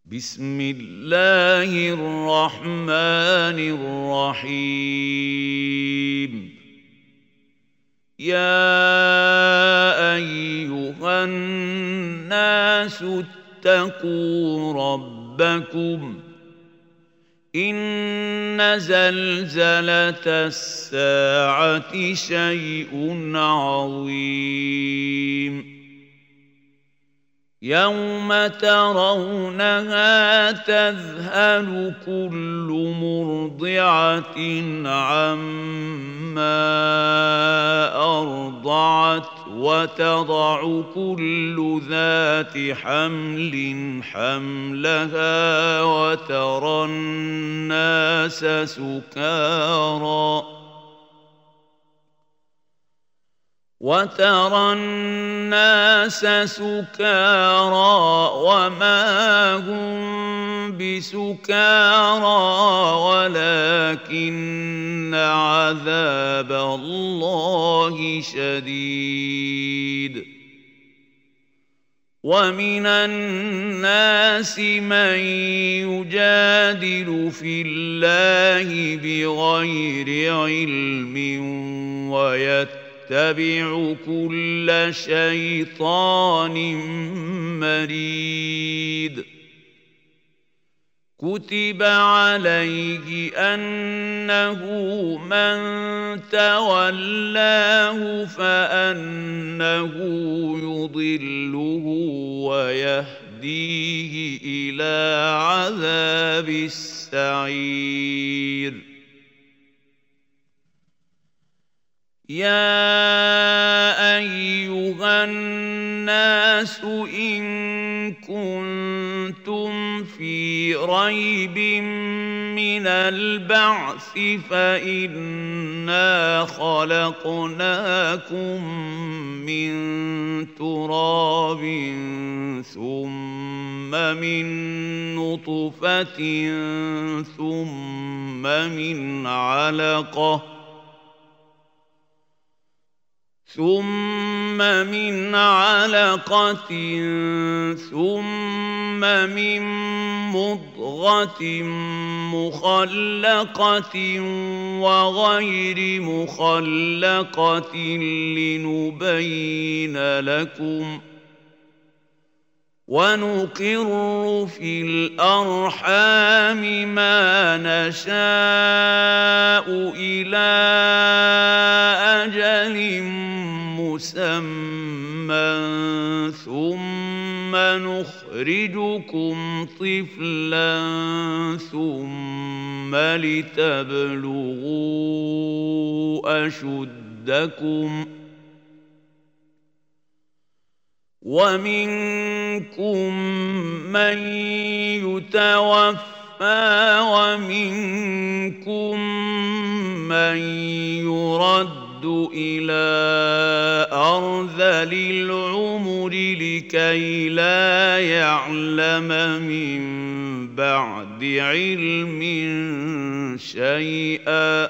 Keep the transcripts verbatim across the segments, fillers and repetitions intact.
بسم الله الرحمن الرحيم يا أيها الناس اتقوا ربكم إن زلزلة الساعة شيء عظيم يوم ترونها تذهل كل مرضعة عما أرضعت وتضع كل ذات حمل حملها وترى الناس سكارى وترى الناس سكارى وما هم بسكارى ولكن عذاب الله شديد ومن الناس من يجادل في الله بغير علم ويتبع اتبع كل شيطان مريد كتب عليه أنه من تولاه فأنه يضله ويهديه إلى عذاب السعير يا أيها الناس إن كنتم في ريب من البعث فإنا خلقناكم من تراب ثم من نطفة ثم من علقة ثم من علقة ثم من مضغة مخلقة وغير مخلقة لنبين لكم ونقر في الأرحام ما نشاء إلى أجل مسمى ثم نخرجكم طفلا ثم لتبلغوا أشدكم ومنكم من يتوفى ومنكم من يرد إلى أرذل العمر لكي لا يعلم من بعد علم شيئا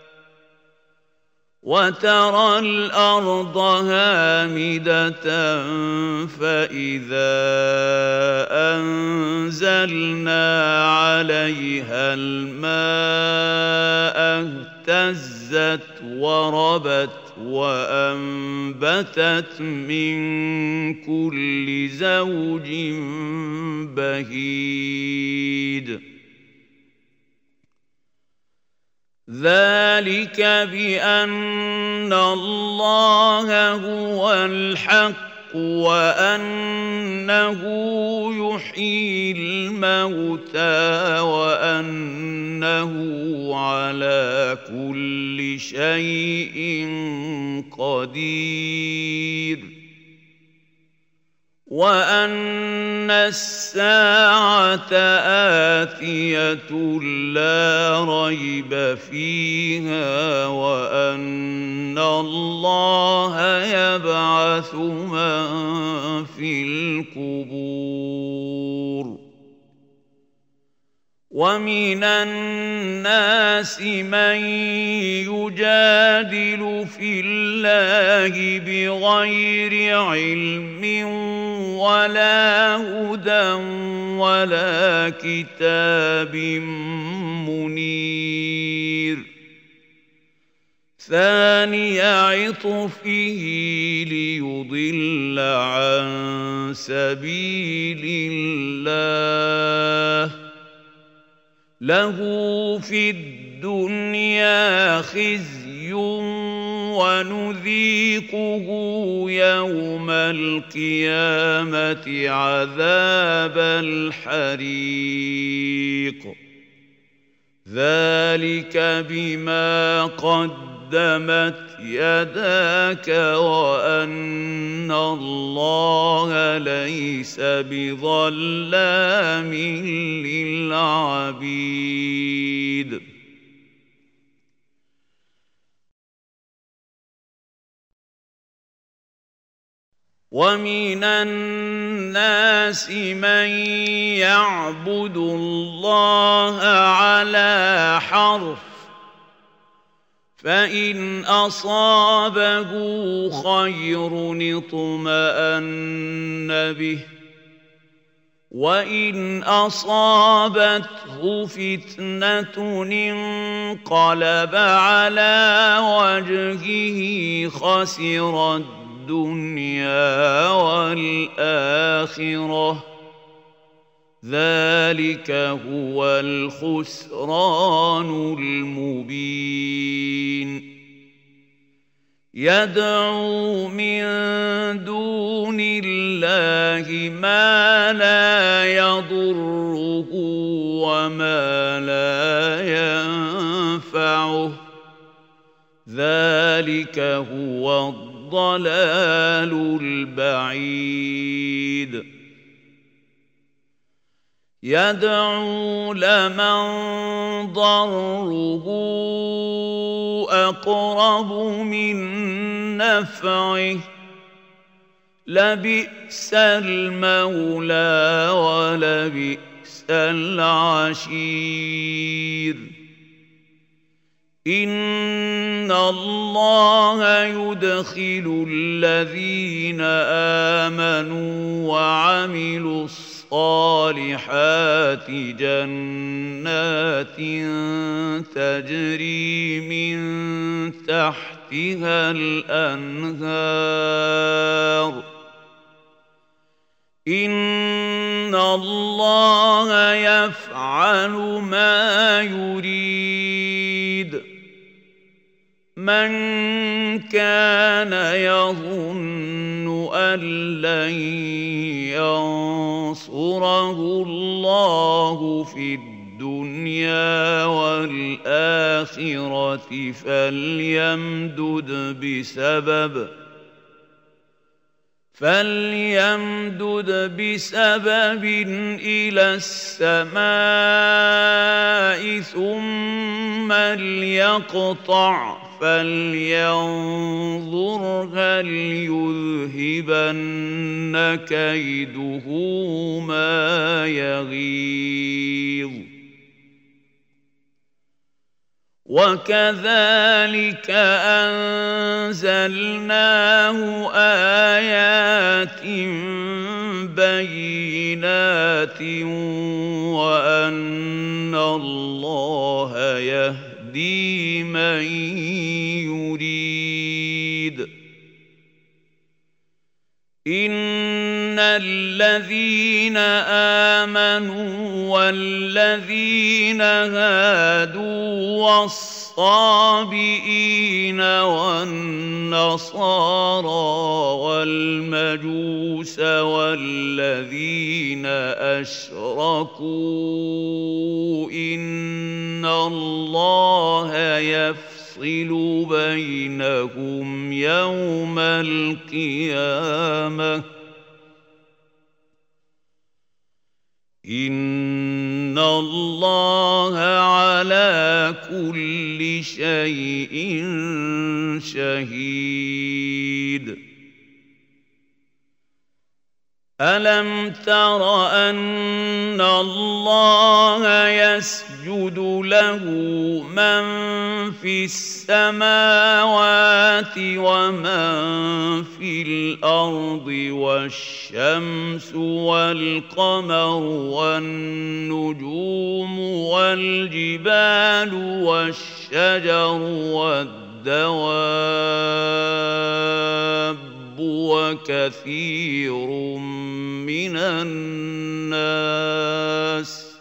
وترى الأرض هامدة فإذا أنزلنا عليها الماء اهتزت وربت وأنبتت من كل زوج بهيج ذلك بأن الله هو الحق وأنه يحيي الموتى وأنه على كل شيء قدير وأن الساعة آتية لا ريب فيها وأن الله يبعث من في القبور ومن الناس من يجادل في الله بغير علم ولا هدى ولا كتاب منير ثاني عطفه ليضل عن سبيل الله له في الدنيا خزي ونذيقه يوم القيامة عذاب الحريق ذلك بما قدمت يداك وأن الله ليس بظلام للعبيد ومن الناس من يعبد الله على حرف فإن أصابه خير اطمأن به وإن أصابته فتنة انقلب على وجهه خسر الدنيا والآخرة ذلك هو الخسران المبين يدعو من دون الله ما لا يضره وما لا ينفعه ذلك هو الضلال البعيد يدعو لمن ضره أقرب من نفعه لبئس المولى ولبئس العشير إن الله يدخل الذين آمنوا وعملوا الصالحات جنات تجري من تحتها الأنهار إن الله يفعل ما يريد من كان يظن أن لن ينصره الله في الدنيا والآخرة فليمدد بسبب فليمدد بسبب إلى السماء ثم ليقطع فلينظر هل يذهبن كيده ما يغيظ وكذلك أنزلناه آيات بينات وأن الله يهدي من يريد إن الذين آمنوا والذين هادوا والصابئين والنصارى والمجوس والذين أشركوا إن الله يفعل يفصل بينهم يوم القيامة إن الله على كل شيء شهيد ألم تر أن الله يسجد له من في السماوات ومن في الأرض والشمس والقمر والنجوم والجبال والشجر والدواب وكثير من الناس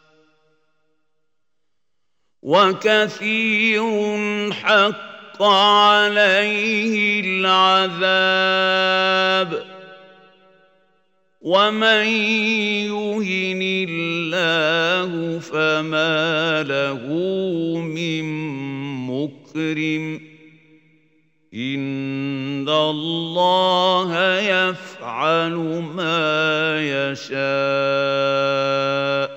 وكثير حق عليه العذاب ومن يهن الله فما له من مكرم إن الله يفعل ما يشاء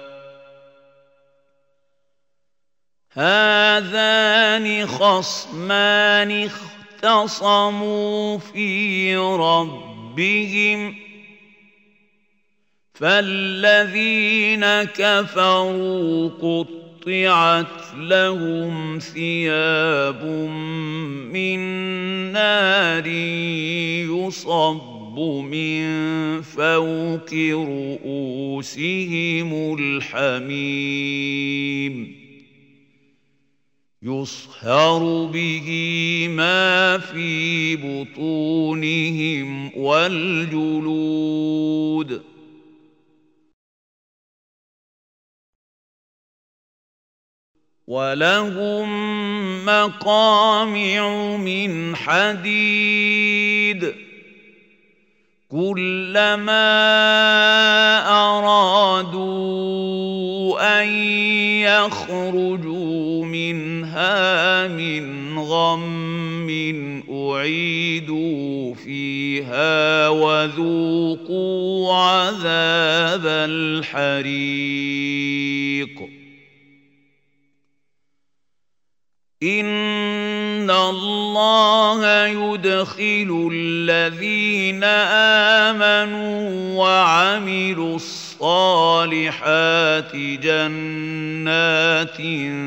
هذان خصمان اختصموا في ربهم فالذين كفروا قطعت لهم ثياب من نار يصب من فوق رؤوسهم الحميم يصهر به ما في بطونهم والجلود ولهم مقامع من حديد كلما أرادوا أن يخرجوا منها من غم أعيدوا فيها وذوقوا عذاب الحريق إن الله يدخل الذين آمنوا وعملوا الصالحات جنات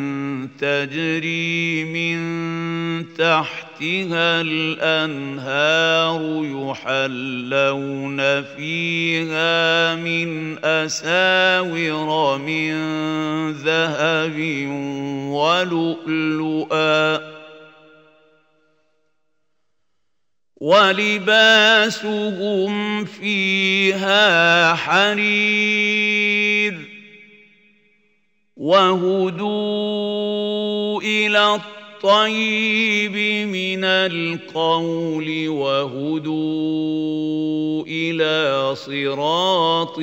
تجري من تحتها الأنهار يحلون فيها من أساور من ذهب ولؤلؤا ولباسهم فيها حرير وهدوا إلى الطيب من القول وهدوا إلى صراط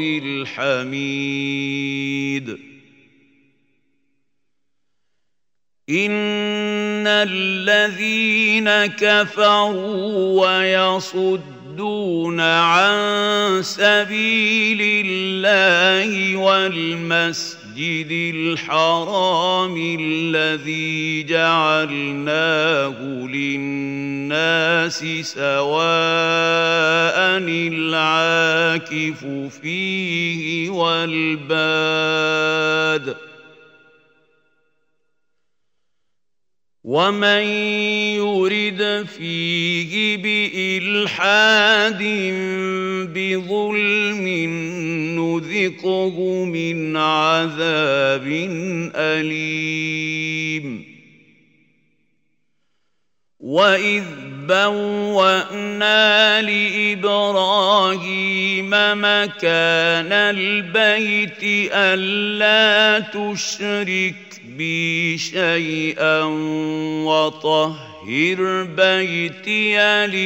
الحميد إن الذين كفروا ويصدون عن سبيل الله والمسجد الحرام الذي جعلناه للناس سواء العاكف فيه والباد ومن يرد فيه بإلحاد بظلم نذقه من عذاب أليم وإذ بوأنا لإبراهيم مكان البيت ألا تشرك بي شيئا وطهر بيتي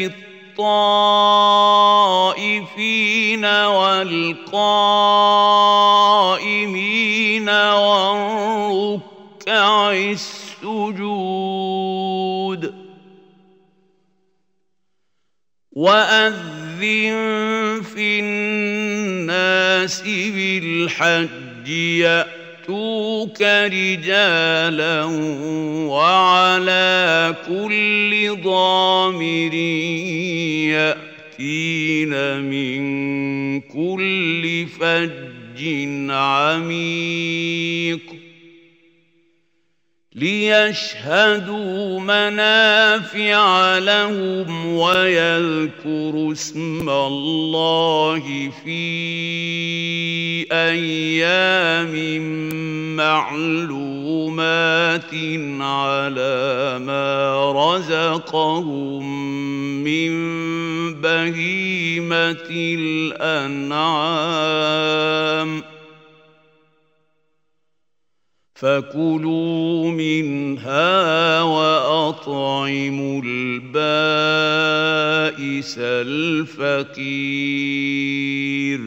للطائفين والقائمين والركع السجود وأذن في الناس بالحج يأتوك رجالا وعلى كل ضامر يأتين من كل فج عميق ليشهدوا منافع لهم ويذكروا اسم الله في أيام معلومات على ما رزقهم من بهيمة الأنعام فكلوا منها وأطعموا البائس الفقير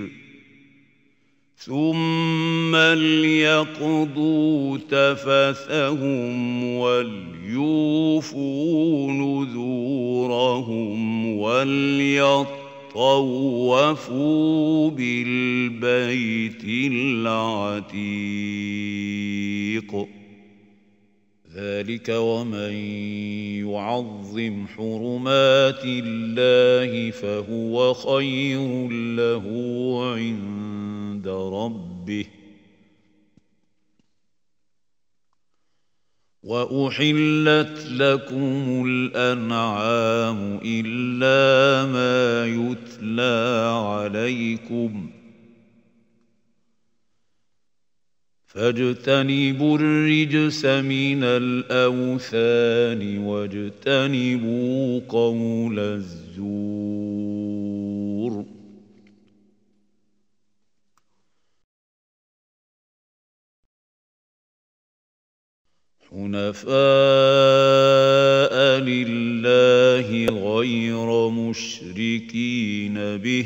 ثم ليقضوا تفثهم وليوفوا نذورهم وليطوفوا بالبيت العتيق ذلك ومن يعظم حرمات الله فهو خير له عند ربه وأحلت لكم الأنعام إلا ما يتلى عليكم فاجتنبوا الرجس من الأوثان واجتنبوا قول الزور حنفاء لله غير مشركين به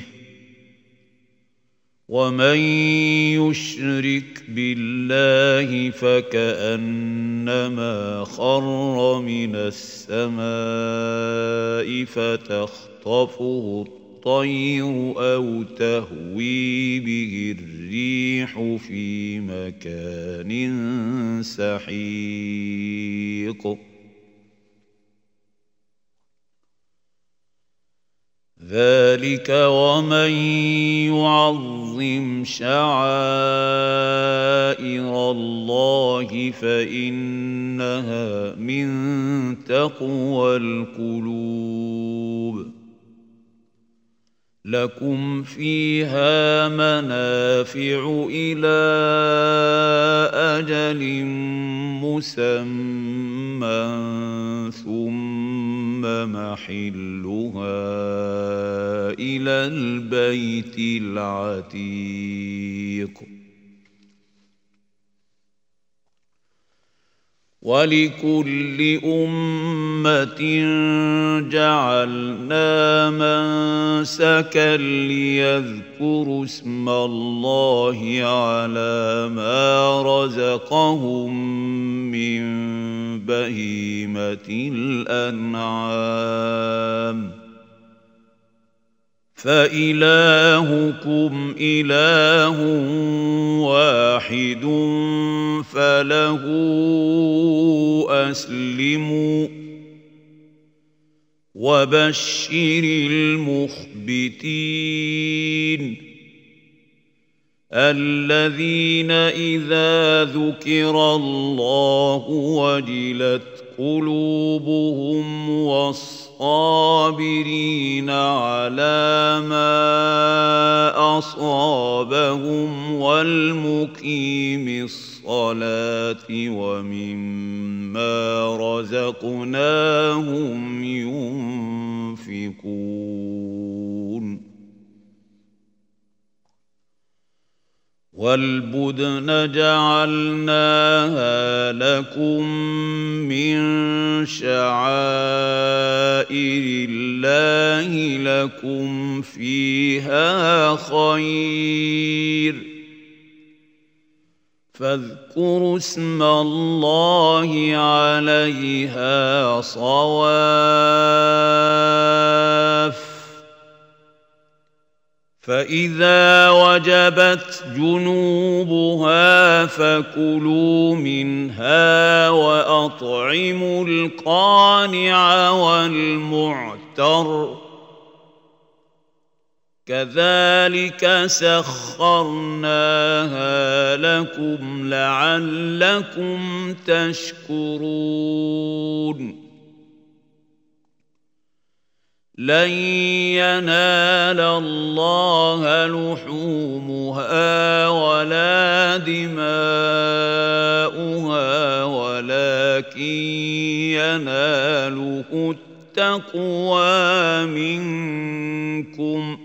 ومن يشرك بالله فكأنما خر من السماء فتخطفه الطير أو تهوي به الريح في مكان سحيق ذلك ومن يعظم شعائر الله فإنها من تقوى القلوب لكم فيها منافع إلى أجل مسمى ثم محلها إلى البيت العتيق ولكل أمة جعلنا منسكا ليذكروا اسم الله على ما رزقهم من بهيمة الأنعام فإلهكم إله واحد فله أسلموا وبشر المخبتين الذين إذا ذكر الله وجلت قلوبهم والصابرين على ما أصابهم والمقيم الصلاة ومما رزقناهم ينفقون والبدن جعلناها لكم من شعائر الله لكم فيها خير فاذكروا اسم الله عليها صواف فإذا وجبت جنوبها فكلوا منها وأطعموا القانع والمعتر كذلك سخرناها لكم لعلكم تشكرون لن ينال الله لحومها ولا دماؤها ولكن يناله التقوى منكم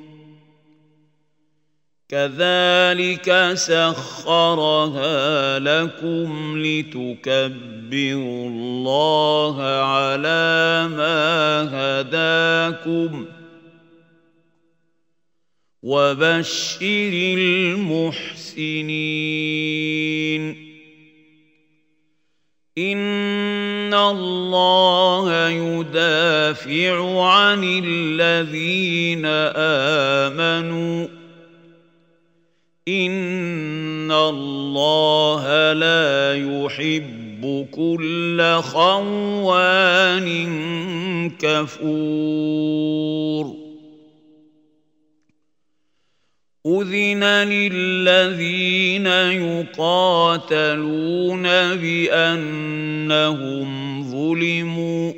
كذلك سخرها لكم لتكبروا الله على ما هداكم وبشر المحسنين إن الله يدافع عن الذين آمنوا إن الله لا يحب كل خوان كفور أذن للذين يقاتلون بأنهم ظلموا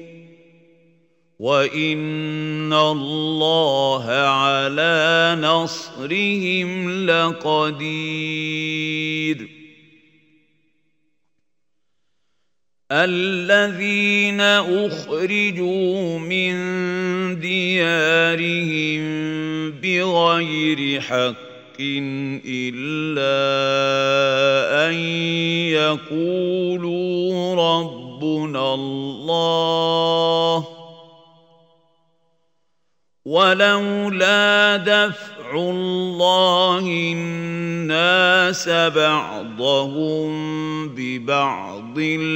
وإن الله على نصرهم لقدير الذين أخرجوا من ديارهم بغير حق إلا أن يقولوا ربنا الله ولولا دفع الله الناس بعضهم ببعض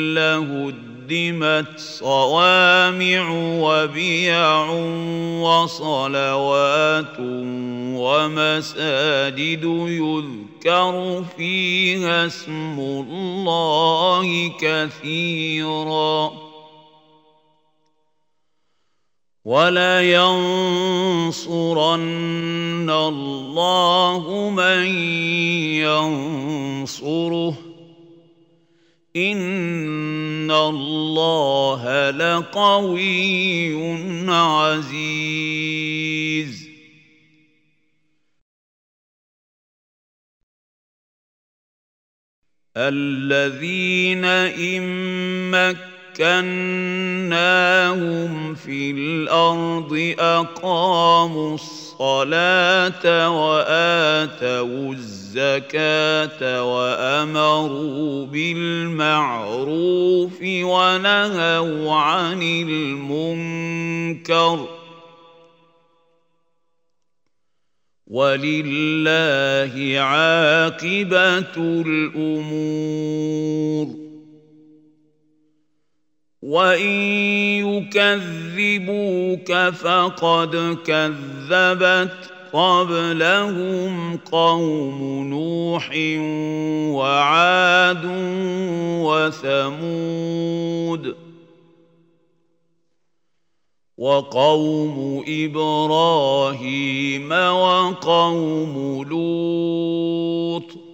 لهدمت صوامع وبيع وصلوات ومساجد يذكر فيها اسم الله كثيرا وَلَيَنصُرَنَّ اللَّهُ مَن يَنصُرُهُ إِنَّ اللَّهَ لَقَوِيٌّ عَزِيزٌ الَّذِينَ إِن مكناهم في الأرض أقاموا الصلاة وآتوا الزكاة وأمروا بالمعروف ونهوا عن المنكر ولله عاقبة الأمور وَإِن يُكَذِّبُوكَ فَقَدْ كَذَّبَتْ قَبْلَهُمْ قَوْمُ نُوحٍ وَعَادٌ وَثَمُودُ وَقَوْمُ إِبْرَاهِيمَ وَقَوْمُ لُوطٍ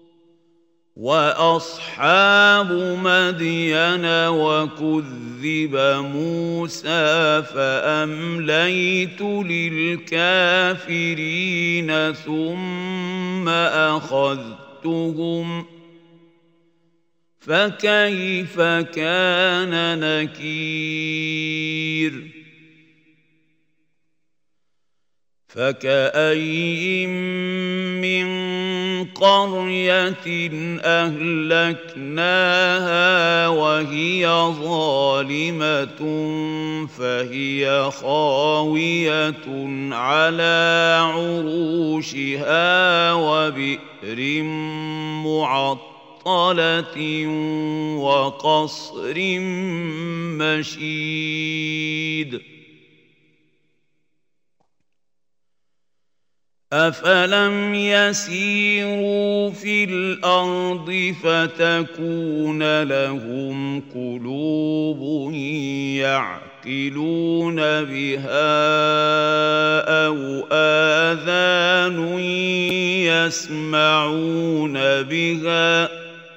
وَأَصْحَابُ مَدْيَنَ وَكُذِّبَ مُوسَى فَأَمْلَيْتُ لِلْكَافِرِينَ ثُمَّ أَخَذْتُهُمْ فَكَيْفَ كَانَ نَكِيرِ فَكَأَيِّن مِّن قَرْيَةٍ أَهْلَكْنَاهَا وَهِيَ ظَالِمَةٌ فَهِيَ خَاوِيَةٌ عَلَى عُرُوشِهَا وَبِئْرٍ مُّعَطَّلَةٍ وَقَصْرٍ مَّشِيدٍ أَفَلَمْ يَسِيرُوا فِي الْأَرْضِ فَتَكُونَ لَهُمْ قُلُوبٌ يَعْقِلُونَ يعقلون بها أو آذان يسمعون بها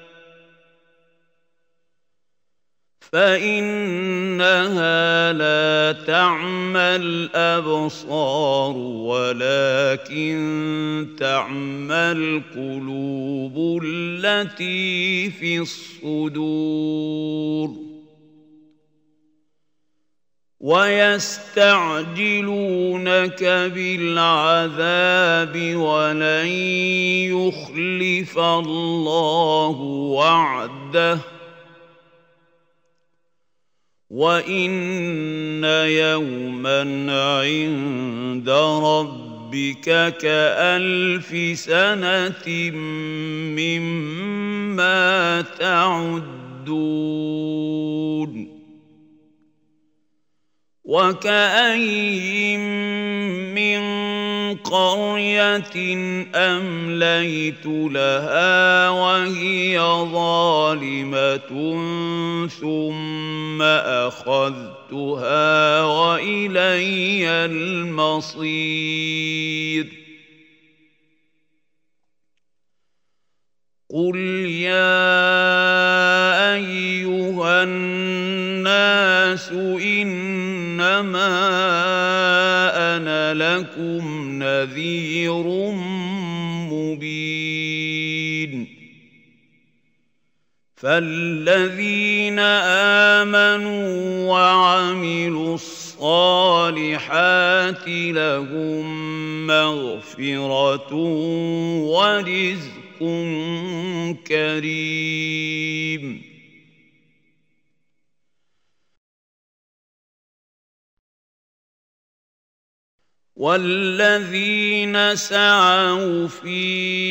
فإنها لا تعمى الأبصار ولكن تعمى القلوب التي في الصدور ويستعجلونك بالعذاب ولن يخلف الله وعده وإن يوما عند ربك كألف سنة مما تعدون وكأين من قرية أمليت لها وهي ظالمة ثم أخذتها وإلي المصير قل يا أيها الناس إنما أنا لكم نذير مبين فالذين آمنوا وعملوا الصالحات لهم مغفرة ورزق كريم والذين سعوا في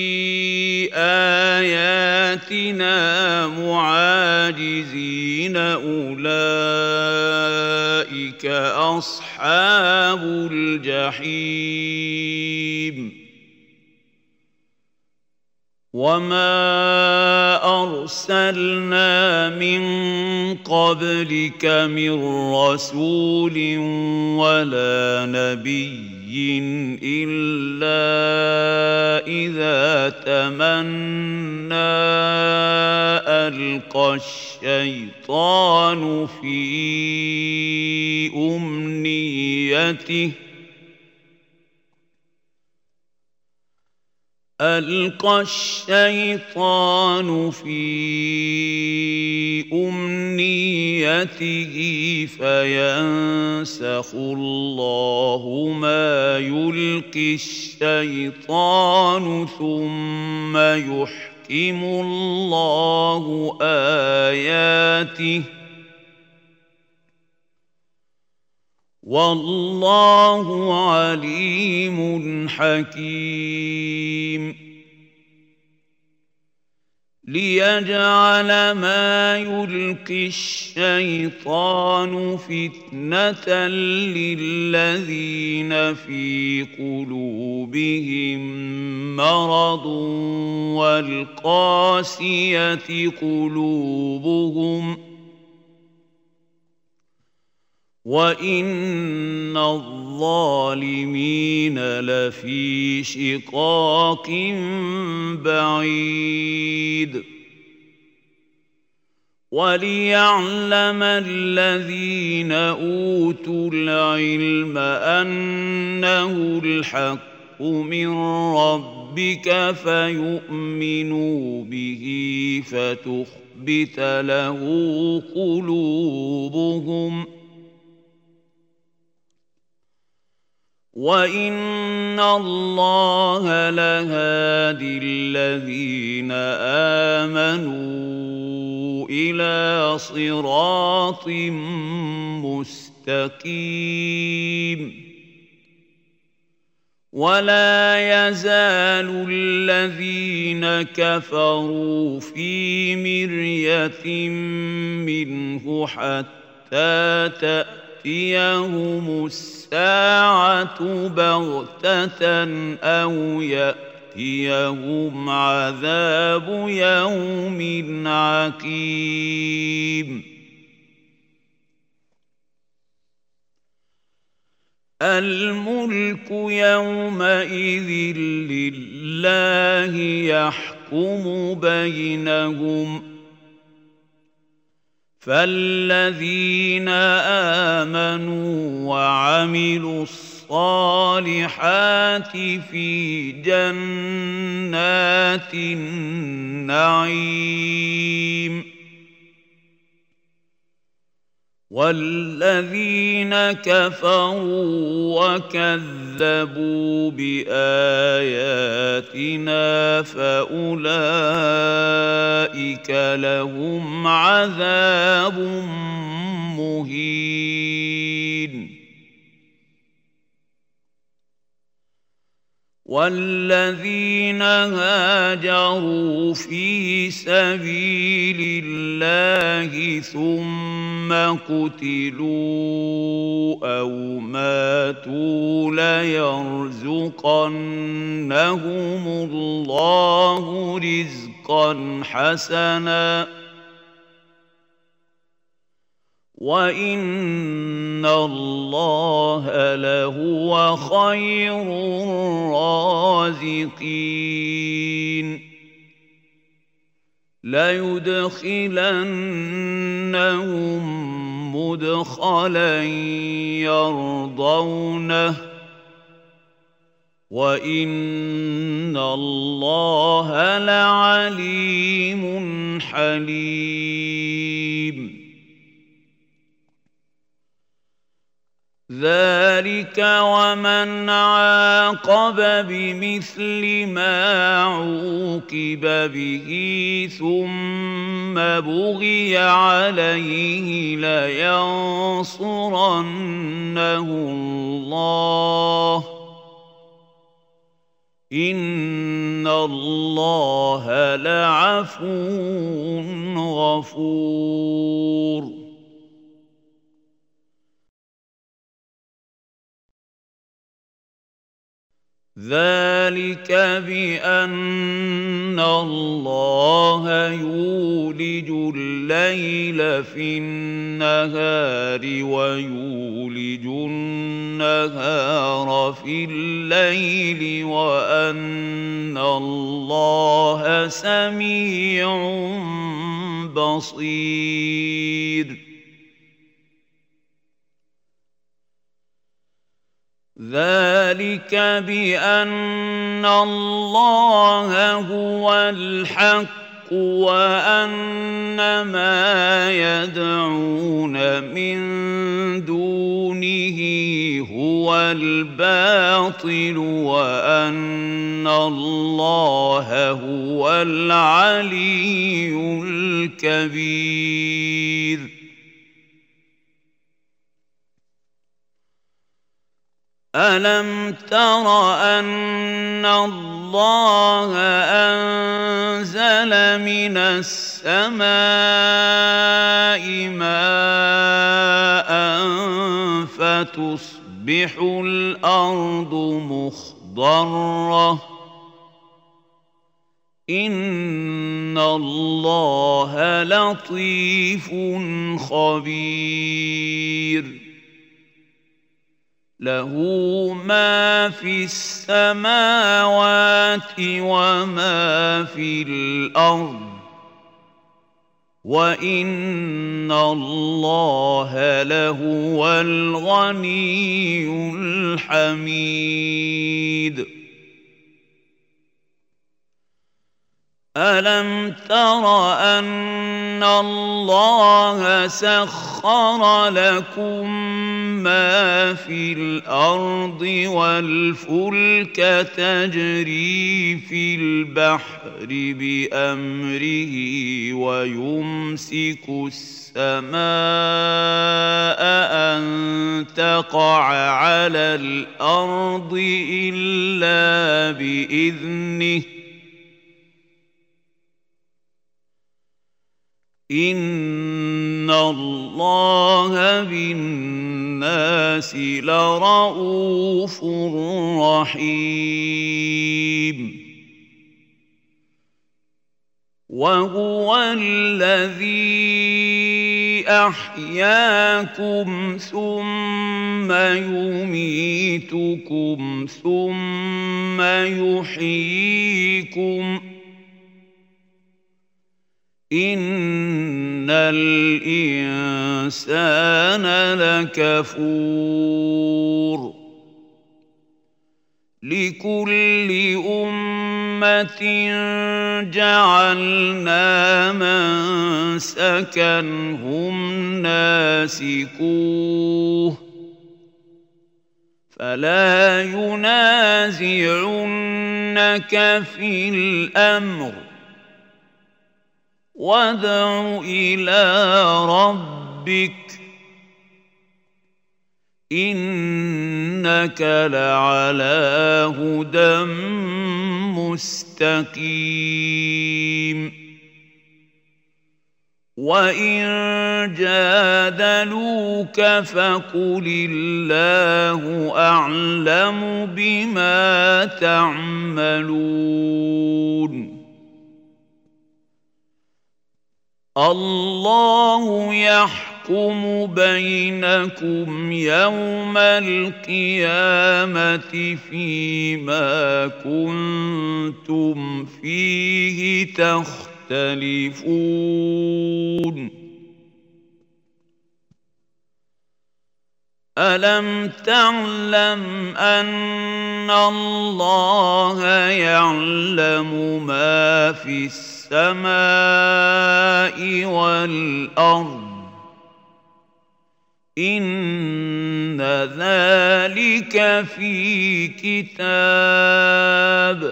آياتنا معاجزين أولئك أصحاب الجحيم وما أرسلنا من قبلك من رسول ولا نبي إلا إذا تمنى ألقى الشيطان في أمنيته ألقى الشيطان في أمنيته فينسخ الله ما يلقي الشيطان ثم يحكم الله آياته والله عليم حكيم ليجعل ما يلقي الشيطان فتنة للذين في قلوبهم مرض والقاسية قلوبهم وإن الظالمين لفي شقاق بعيد وليعلم الذين أوتوا العلم أنه الحق من ربك فيؤمنوا به فتخبت له قلوبهم وإن الله لهادي الذين آمنوا إلى صراط مستقيم ولا يزال الذين كفروا في مرية منه حتى تأتيهم الساعة بغتة أو يأتيهم عذاب يوم عقيم الملك يومئذ لله يحكم بينهم فالذين آمنوا وعملوا الصالحات في جنات النعيم والذين كفروا وكذبوا بآياتنا فأولئك لهم عذاب مهين والذين هاجروا في سبيل الله ثم قتلوا أو ماتوا ليرزقنهم الله رزقا حسنا وَإِنَّ اللَّهَ لَهُوَ خَيْرُ الرَّازِقِينَ لَيُدْخِلَنَّهُم مُّدْخَلًا يَرْضَوْنَهُ وَإِنَّ اللَّهَ لَعَلِيمٌ حَلِيمٌ ذَلِكَ وَمَنْ عَاقَبَ بِمِثْلِ مَا عُوقِبَ بِهِ ثُمَّ بُغِيَ عَلَيْهِ لَيَنصُرَنَّهُ اللَّهُ إِنَّ اللَّهَ لَعَفُوٌّ غَفُورٌ ذَلِكَ بِأَنَّ اللَّهَ يُولِجُ اللَّيْلَ فِي النَّهَارِ وَيُولِجُ النَّهَارَ فِي اللَّيْلِ وَأَنَّ اللَّهَ سَمِيعٌ بَصِيرٌ ذَلِكَ بِأَنَّ اللَّهَ هُوَ الْحَقُّ وَأَنَّ مَا يَدْعُونَ مِن دُونِهِ هُوَ الْبَاطِلُ وَأَنَّ اللَّهَ هُوَ الْعَلِيُّ الْكَبِيرُ أَلَمْ تَرَ أَنَّ اللَّهَ أَنزَلَ مِنَ السَّمَاءِ مَاءً فَتُصْبِحُ الْأَرْضُ مُخْضَرَّةً إِنَّ اللَّهَ لَطِيفٌ خَبِيرٌ لَهُ مَا فِي السَّمَاوَاتِ وَمَا فِي الْأَرْضِ وَإِنَّ اللَّهَ لَهُوَ الْغَنِيُّ الْحَمِيدُ أَلَمْ تَرَ أَنَّ اللَّهَ سَخَّرَ لَكُم مَّا فِي الْأَرْضِ وَالْفُلْكَ تَجْرِي فِي الْبَحْرِ بِأَمْرِهِ وَيُمْسِكُ السَّمَاءَ أَن تَقَعَ عَلَى الْأَرْضِ إِلَّا بِإِذْنِهِ إِنَّ اللَّهَ بِالنَّاسِ لَرَءُوفٌ رَحِيمٌ وَهُوَ الَّذِي أحياكم ثم يميتكم ثم يحييكم إن الإنسان لكفور لكل أمة جعلنا منسكا هم ناسكوه فلا ينازعنك في الأمر وادع إلى ربك إنك لعلى هدى مستقيم وإن جادلوك فقل الله أعلم بما تعملون الله يحكم بينكم يوم القيامة فيما كنتم فيه تختلفون ألم تعلم أن الله يعلم ما في السماء والأرض إن ذلك في كتاب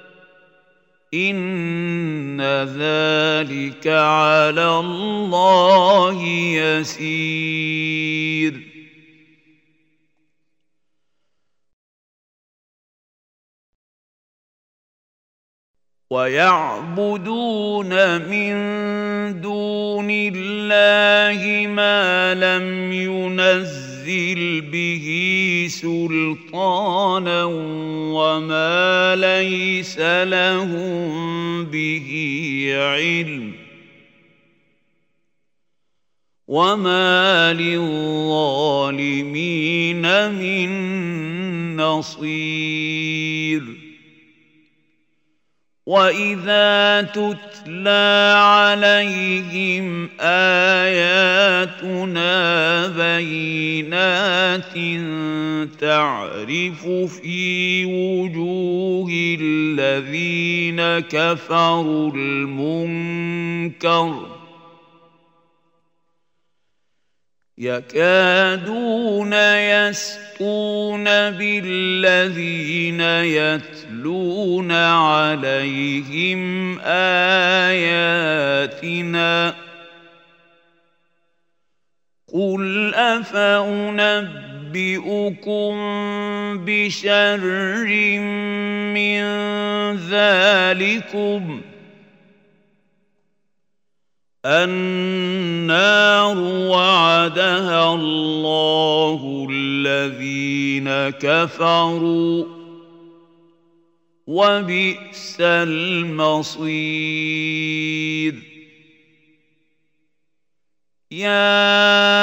إن ذلك على الله يسير ويعبدون من دون الله ما لم ينزل به سلطانا وما ليس لهم به علم وما للظالمين من نصير وإذا تتلى عليهم آياتنا بينات تعرف في وجوه الذين كفروا المنكر يكادون يسطون بالذين يتلون عليهم آياتنا قل أفأنبئكم بشر من ذلكم النار وعدها الله الذين كفروا وبئس المصير يا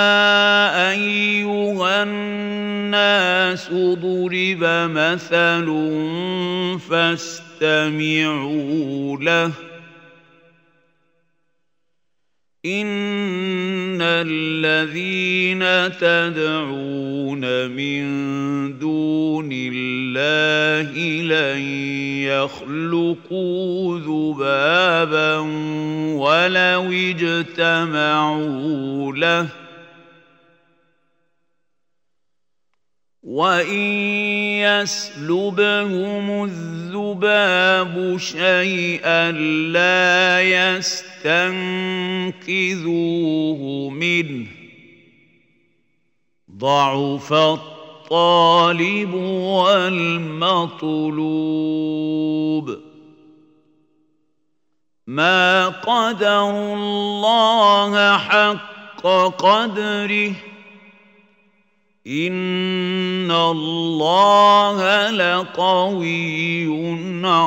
أيها الناس ضرب مثل فاستمعوا له إن الذين تدعون من دون الله لن يخلقوا ذبابا ولو اجتمعوا له وإن يسلبهم الذباب شيئا لا يستنقذوه منه ضعف الطالب والمطلوب ما قدروا الله حق قدره إن الله لقوي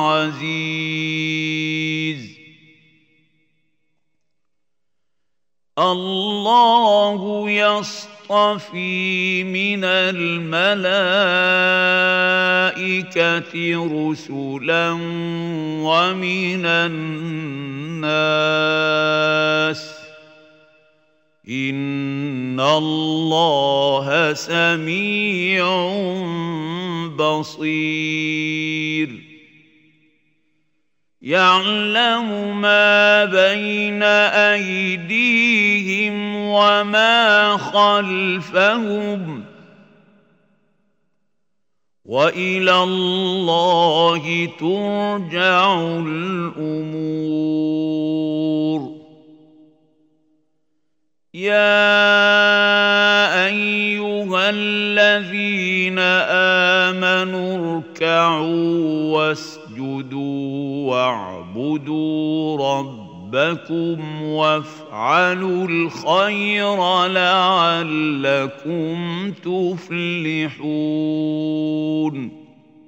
عزيز الله يصطفي من الملائكة رسلا ومن الناس إن الله سميع بصير يعلم ما بين أيديهم وما خلفهم وإلى الله ترجع الأمور يا أيها الذين آمنوا اركعوا واسجدوا واعبدوا ربكم وافعلوا الخير لعلكم تفلحون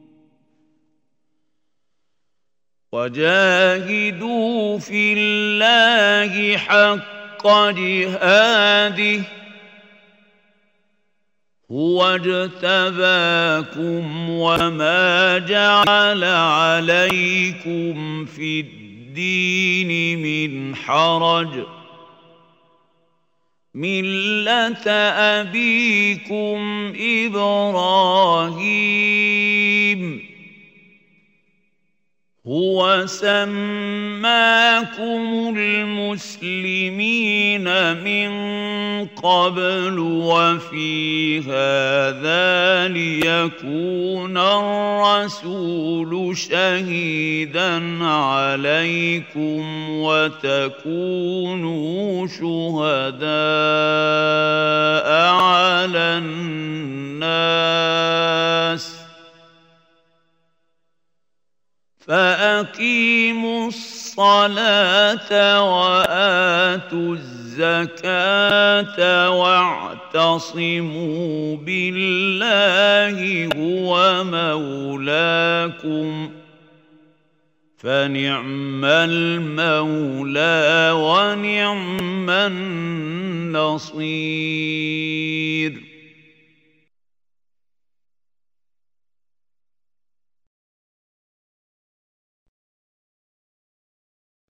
وجاهدوا في الله حق جهاده هو اجتباكم وما جعل عليكم في الدين من حرج ملة أبيكم إبراهيم هو سماكم المسلمين من قبل وفي هذا ليكون الرسول شهيدا عليكم وتكونوا شهداء على الناس فأقيموا الصلاة وآتوا الزكاة واعتصموا بالله هو مولاكم فنعم المولى ونعم النصير